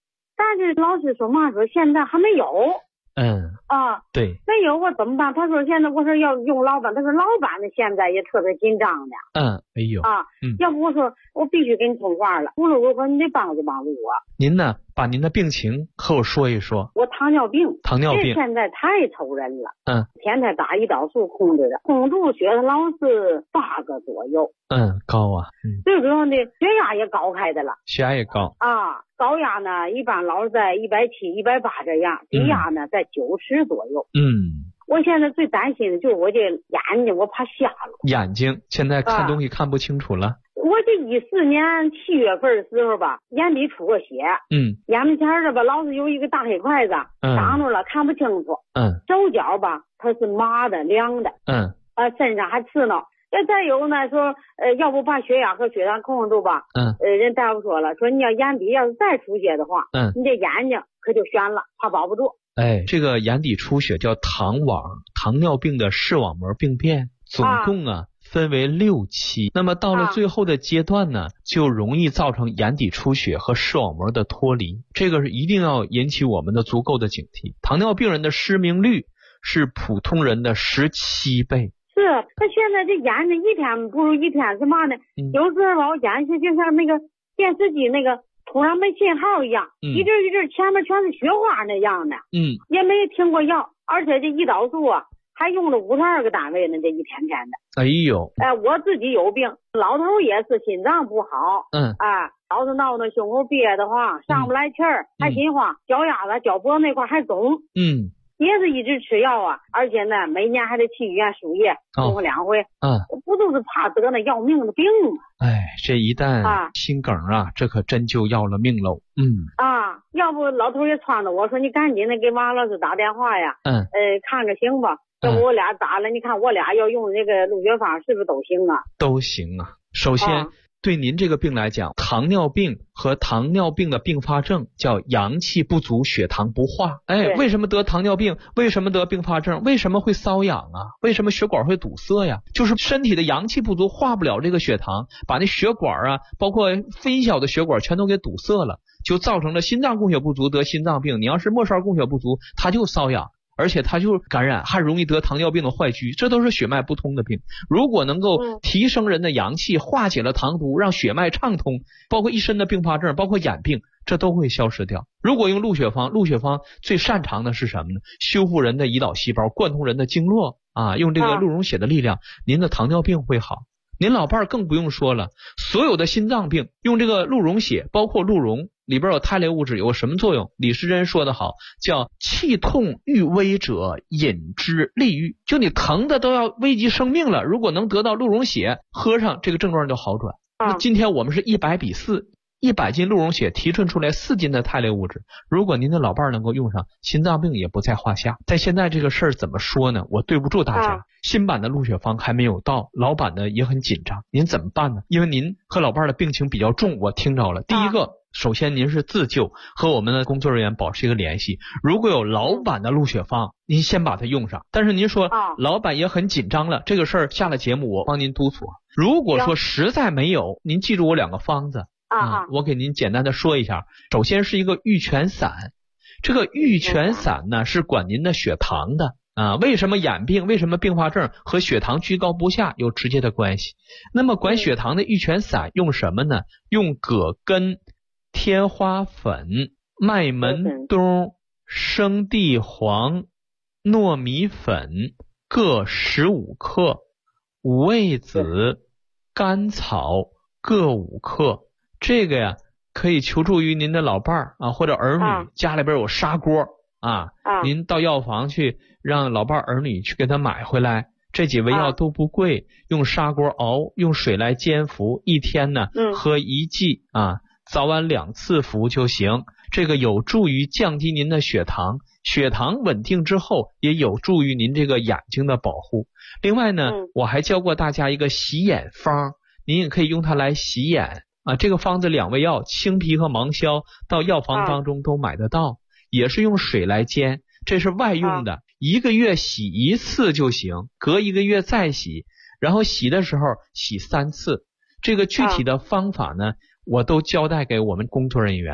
S6: 但是老师说嘛，说现在还没有。
S4: 对，
S6: 没有我怎么办？他说现在我说要用老板，他说老板呢现在也特别紧张的。要不我说我必须给你通话了，无论如何你得帮助帮助我。
S4: 您呢，把您的病情和我说一说。
S6: 我糖尿病，
S4: 这
S6: 现在太愁人了。天天打胰岛素控制的，控制血糖老是8个左右。
S4: 高啊。
S6: 最主要的血压也高开的了。
S4: 血压也高
S6: 高压呢一般老是在170、180这样，低压呢在90左右。我现在最担心的就是我这眼睛，我怕瞎了。
S4: 眼睛现在看东西看不清楚了。
S6: 我这14年7月份的时候吧，眼底出过血。眼门前这吧，老是有一个大黑块子挡住了，看不清楚。手脚吧，它是麻的、凉的。身上还刺挠。再有呢，说要不把血压和血糖控制住吧。人大夫说了，说你要眼底要是再出血的话，你这眼睛可就悬了，怕保不住。
S4: 这个眼底出血叫糖网，糖尿病的视网膜病变，总共分为6期。那么到了最后的阶段呢，就容易造成眼底出血和视网膜的脱离，这个是一定要引起我们的足够的警惕。糖尿病人的失明率是普通人的17倍。
S6: 是，他现在这眼睛一天不如一天，是嘛呢？有时候吧，我眼睛就像那个电视机那个突然没信号一样，一阵一阵前面全是雪花那样的。也没停过药，而且这胰岛素还用了52个单位呢，这一天天的。我自己有病，老头也是心脏不好。老是闹胸口憋得慌，上不来气儿，还心慌，脚丫子、脚脖那块还肿。也是一直吃药而且呢，每年还得去医院输液，动过2回。不都是怕得那要命的病吗？
S4: 这一旦心梗这可真就要了命喽。要不老头也撺掇我说，你赶紧的给王老师打电话呀。看着行吧？要不我俩打了，你看我俩要用这个录血方是不是都行啊？ 都行啊。首先对您这个病来讲，糖尿病和糖尿病的并发症叫阳气不足，血糖不化。为什么得糖尿病？为什么得并发症？为什么会瘙痒为什么血管会堵塞呀？就是身体的阳气不足，化不了这个血糖，把那血管包括微小的血管全都给堵塞了，就造成了心脏供血不足，得心脏病。你要是末梢供血不足，它就瘙痒，而且它就感染，还容易得糖尿病的坏疽，这都是血脉不通的病。如果能够提升人的阳气，化解了糖毒，让血脉畅通，包括一身的并发症，包括眼病，这都会消失掉。如果用录血方最擅长的是什么呢？修复人的胰岛细胞，贯通人的经络用这个鹿茸血的力量，您的糖尿病会好。您老伴儿更不用说了，所有的心脏病用这个鹿茸血，包括鹿茸里边有肽类物质，有什么作用？李时珍说的好，叫气痛欲危者饮之利愈，就你疼的都要危及生命了，如果能得到鹿茸血喝上，这个症状就好转。那今天我们是100比4，100斤鹿茸血提纯出来4斤的肽类物质，如果您的老伴儿能够用上，心脏病也不在话下。在现在这个事儿怎么说呢？我对不住大家，新版的录血方还没有到，老版的也很紧张，您怎么办呢？因为您和老伴儿的病情比较重，我听着了。第一个，首先您是自救，和我们的工作人员保持一个联系，如果有老版的录血方，您先把它用上。但是您说老板也很紧张了，这个事儿下了节目我帮您督促。如果说实在没有，您记住我2个方子我给您简单的说一下。首先是一个玉泉散，这个玉泉散呢是管您的血糖的为什么眼病，为什么并发症和血糖居高不下有直接的关系。那么管血糖的玉泉散用什么呢？用葛根、天花粉、麦门冬、生地黄、糯米粉各15克，五味子、甘草各5克。这个呀可以求助于您的老伴儿或者儿女，家里边有砂锅您到药房去让老伴儿女去给他买回来。这几味药都不贵，用砂锅熬，用水来煎服，一天呢喝1剂早晚2次服就行。这个有助于降低您的血糖，血糖稳定之后也有助于您这个眼睛的保护。另外呢我还教过大家一个洗眼方，您也可以用它来洗眼这个方子2味药青皮和芒硝到药房当中都买得到，也是用水来煎，这是外用的，1个月洗1次就行，隔1个月再洗，然后洗的时候洗3次。这个具体的方法呢我都交代给我们工作人员，他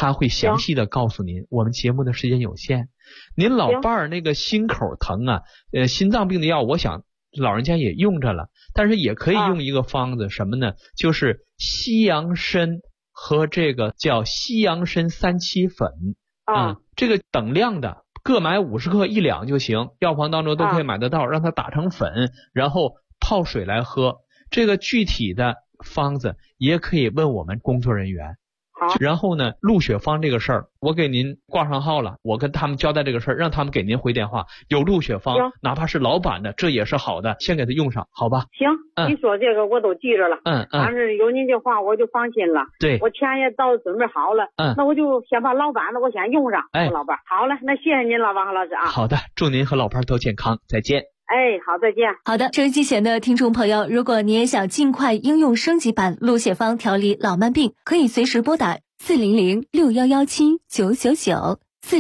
S4: 他会详细的告诉您。我们节目的时间有限，您老伴儿那个心口疼啊，心脏病的药，我想老人家也用着了，但是也可以用一个方子，什么呢？就是西洋参和这个叫西洋参3七粉这个等量的，各买50克1两就行，药房当中都可以买得到，让它打成粉，然后泡水来喝。这个具体的方子也可以问我们工作人员。然后呢，录血方这个事儿，我给您挂上号了，我跟他们交代这个事儿，让他们给您回电话。有录血方，哪怕是老版的，这也是好的，先给他用上，好吧？
S6: 行，你说这个我都记着了。反正有您的话，我就放心了。
S4: 对，
S6: 我钱也到准备好了。那我就先把老版的我先用上。老伴，好了，那谢谢您了，王老师啊。
S4: 好的，祝您和老伴都健康，再见。
S6: 好，再见。
S3: 好的，收音机前的听众朋友，如果你也想尽快应用升级版录血方调理老慢病，可以随时拨打400-6117-999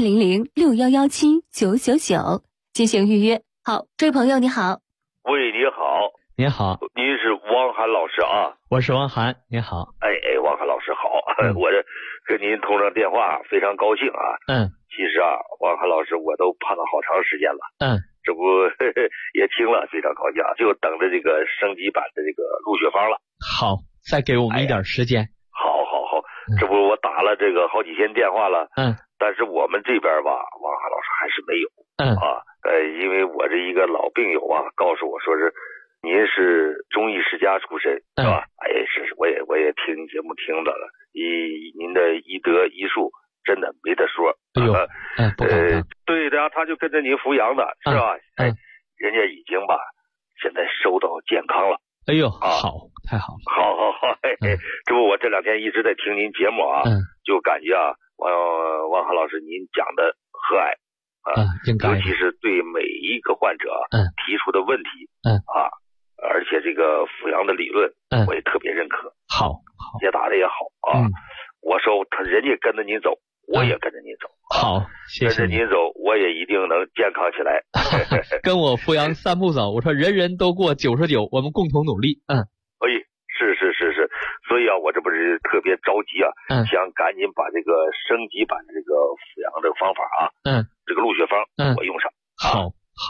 S3: 400-6117-999进行预约。好，这位朋友你好。
S7: 喂，你好。
S4: 你好，
S7: 您是汪涵老师啊？
S4: 我是汪涵，你好。
S7: 汪涵老师好。我这跟您通上电话非常高兴啊。其实啊，汪涵老师我都盼了好长时间了。这不也听了，非常高兴啊，就等着这个升级版的这个录血方了。
S4: 好，再给我们一点时间。
S7: 好，这不我打了这个好几天电话了。但是我们这边吧，汪涵老师还是没有。因为我这一个老病友啊，告诉我说是您是中医世家出身，是吧？是，我也听节目听到了，您的医德医术真的没得说。
S4: 不敢当。
S7: 对的，他就跟着您扶阳的，是吧？人家已经吧，现在收到健康了。
S4: 好，太好了。
S7: 好。这不我这2天一直在听您节目啊，就感觉啊，汪涵老师您讲的和蔼尤其是对每一个患者提出的问题而且这个扶阳的理论我也特别认可。
S4: 好，
S7: 解答的也好啊。我说人家跟着您走，我也跟着您走。
S4: 好，谢谢。
S7: 跟着您走，我也一定能健康起来。
S4: 跟我扶阳3步走，我说人人都过99，我们共同努力。
S7: 是，所以啊，我这不是特别着急啊，想赶紧把这个升级版的这个扶阳的方法啊，这个录血方我用上。
S4: 好。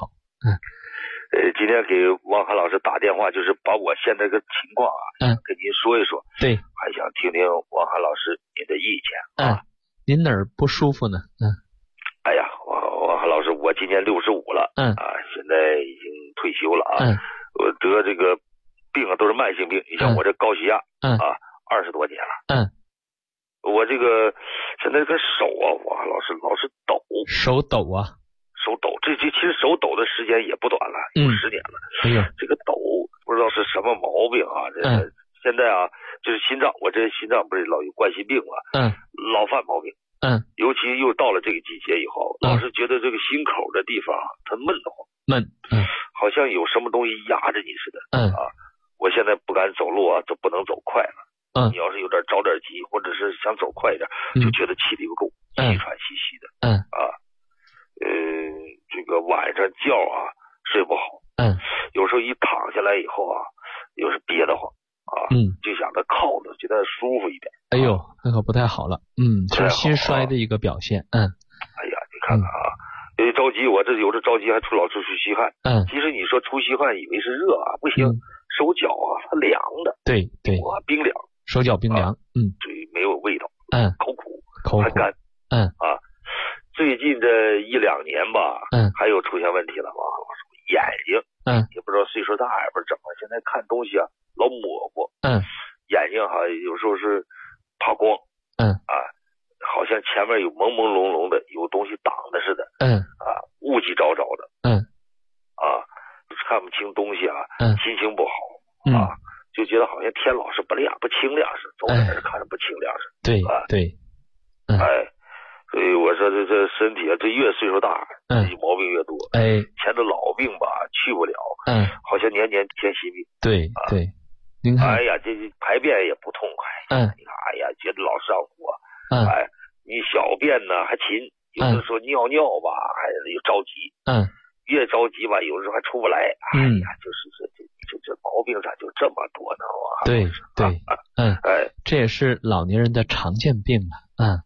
S7: 今天给汪涵老师打电话，就是把我现在的情况啊，跟您说一说。
S4: 对，
S7: 还想听听汪涵老师您的意见啊。
S4: 您哪儿不舒服呢？
S7: 汪涵老师，我今年65了，现在已经退休了啊。我得这个病啊都是慢性病，你像我这高血压20多年了。我这个现在这个手啊，汪涵老师老是抖。
S4: 手抖啊？
S7: 手抖，这其实手抖的时间也不短了，有10年了。这个抖不知道是什么毛病啊。现在啊，就是心脏，我这心脏不是老有冠心病嘛，老犯毛病。尤其又到了这个季节以后，老是觉得这个心口的地方它闷得慌，好像有什么东西压着你似的。我现在不敢走路啊，就不能走快了。你要是有点着点急，或者是想走快一点，就觉得气力不够，气喘吁吁的。这个晚上觉啊睡不好。有时候一躺下来以后啊，又是憋得慌就想着靠着，觉得舒服一点。
S4: 那可不太好了。这是心衰的一个表现。
S7: 你看看啊，因为着急，我这有的着急还老出虚汗。其实你说出虚汗以为是热啊，不行，手脚啊它凉的。
S4: 对，
S7: 冰凉，
S4: 手脚冰凉。
S7: 嘴没有味道。口苦，还干。最近这1-2年吧，还有出现问题了吧？眼睛，也不知道岁数大也不是怎么，现在看东西啊老模糊。眼睛哈有时候是怕光。好像前面有朦朦胧胧的，有东西挡的似的。雾气昭昭的。看不清东西啊，心情不好。就觉得好像天老是不亮不清亮似的，走哪儿看着不清亮似的。
S4: 对。
S7: 所以我说这身体啊，这越岁数大，毛病越多。前头老病吧去不了。好像年年添新病。对。
S4: 您看，
S7: 这排便也不痛快。你看，觉得老上火。你小便呢还勤，有的时候尿吧还又着急。越着急吧，有的时候还出不来。就是这毛病咋就这么多呢？对。
S4: 这也是老年人的常见病了。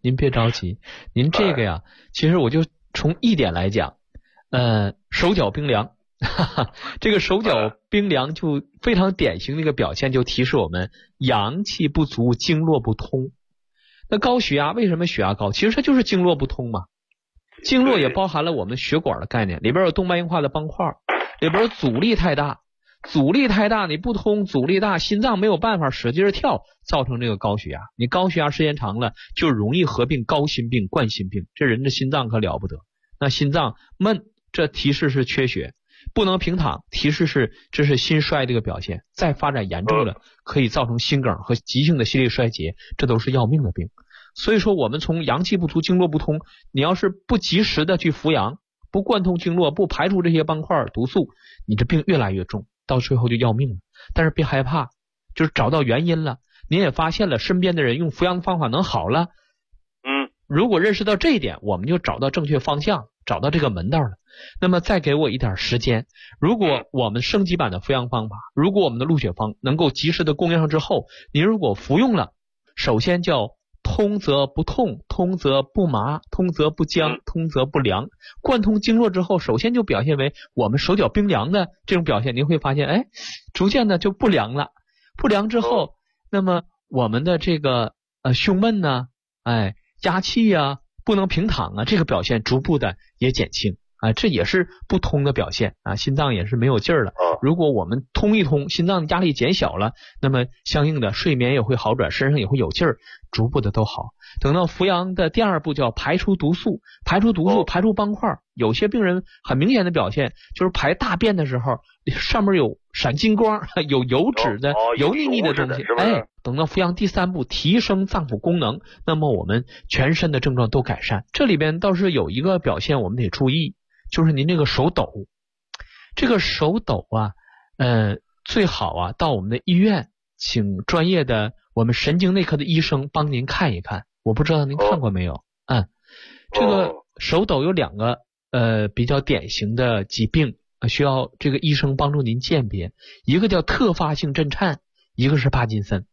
S4: 您别着急，您这个呀，其实我就从一点来讲，手脚冰凉，这个手脚冰凉就非常典型的一个表现，就提示我们阳气不足，经络不通。那高血压为什么血压高？其实它就是经络不通嘛。经络也包含了我们血管的概念，里边有动脉硬化的斑块，里边阻力太大，你不通，阻力大，心脏没有办法使劲跳，造成这个高血压。你高血压时间长了，就容易合并高心病、冠心病，这人的心脏可了不得。那心脏闷，这提示是缺血；不能平躺，提示是这是心衰的一个表现。再发展严重了，可以造成心梗和急性的心力衰竭，这都是要命的病。所以说我们从阳气不足、经络不通，你要是不及时的去扶阳，不贯通经络，不排除这些斑块毒素，你这病越来越重，到最后就要命了。但是别害怕，就是找到原因了，您也发现了身边的人用扶阳的方法能好了，如果认识到这一点，我们就找到正确方向，找到这个门道了。那么再给我一点时间，如果我们升级版的扶阳方法，如果我们的鹿血方能够及时的供应上之后，您如果服用了，首先叫通则不痛，通则不麻，通则不僵，通则不凉。贯通经络之后，首先就表现为我们手脚冰凉的这种表现，您会发现逐渐的就不凉了。不凉之后，那么我们的这个胸闷呢，压气啊，不能平躺啊，这个表现逐步的也减轻啊，这也是不通的表现啊，心脏也是没有劲儿了。如果我们通一通，心脏的压力减小了，那么相应的睡眠也会好转，身上也会有劲儿，逐步的都好。等到扶阳的第二步叫排出毒素，排出斑块。有些病人很明显的表现就是排大便的时候，上面有闪金光，有油脂的油腻腻的东西。等到扶阳第三步提升脏腑功能，那么我们全身的症状都改善。这里边倒是有一个表现我们得注意，就是您这个手抖。这个手抖啊，最好啊到我们的医院请专业的我们神经内科的医生帮您看一看。我不知道您看过没有？这个手抖有两个比较典型的疾病，需要这个医生帮助您鉴别，一个叫特发性震颤，一个是帕金森。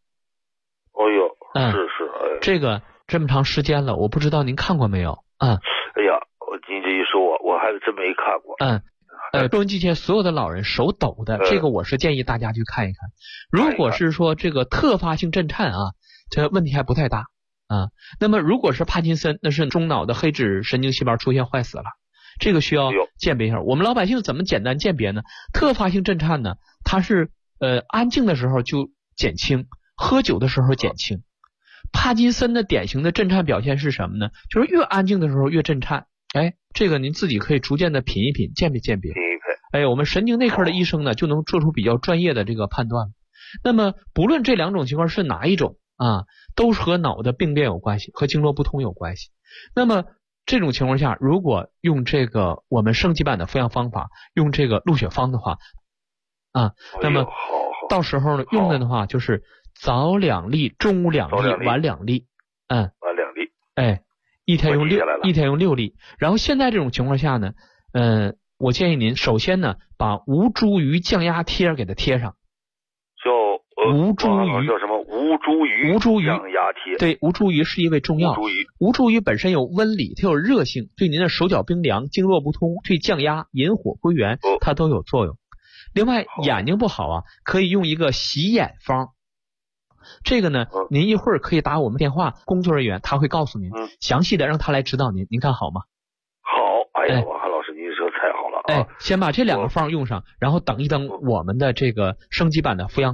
S4: 这个这么长时间了，我不知道您看过没有？
S7: 您这一说我还真没看过。
S4: 收音机前所有的老人手抖的，这个我是建议大家去看一看。如果是说这个特发性震颤啊，这问题还不太大啊。那么如果是帕金森，那是中脑的黑质神经细胞出现坏死了，这个需要鉴别一下。我们老百姓怎么简单鉴别呢？特发性震颤呢，它是安静的时候就减轻，喝酒的时候减轻。帕金森的典型的震颤表现是什么呢？就是越安静的时候越震颤。这个您自己可以逐渐的品一品，鉴别。我们神经内科的医生呢就能做出比较专业的这个判断。那么不论这两种情况是哪一种啊，都是和脑的病变有关系，和经络不通有关系。那么这种情况下，如果用这个我们升级版的扶阳方法，用这个鹿血方的话那么到时候呢用的话就是早2粒，中午2粒，晚2粒。
S7: 晚2粒。
S4: 一天用6粒。然后现在这种情况下呢，我建议您首先呢把吴茱萸降压贴给它贴上。吴茱萸
S7: 叫什么？吴茱萸降压贴。
S4: 对，吴茱萸是一味中药。吴茱萸本身有温理，它有热性，对您的手脚冰凉、经络不通、对降压、引火归元，它都有作用。另外眼睛不好啊，可以用一个洗眼方。这个呢，您一会儿可以打我们电话，工作人员他会告诉您详细的，让他来指导您，您看好吗？
S7: 好，王涵老师，您说太好了。
S4: 先把这两个方用上，然后等一等我们的这个升级版的扶阳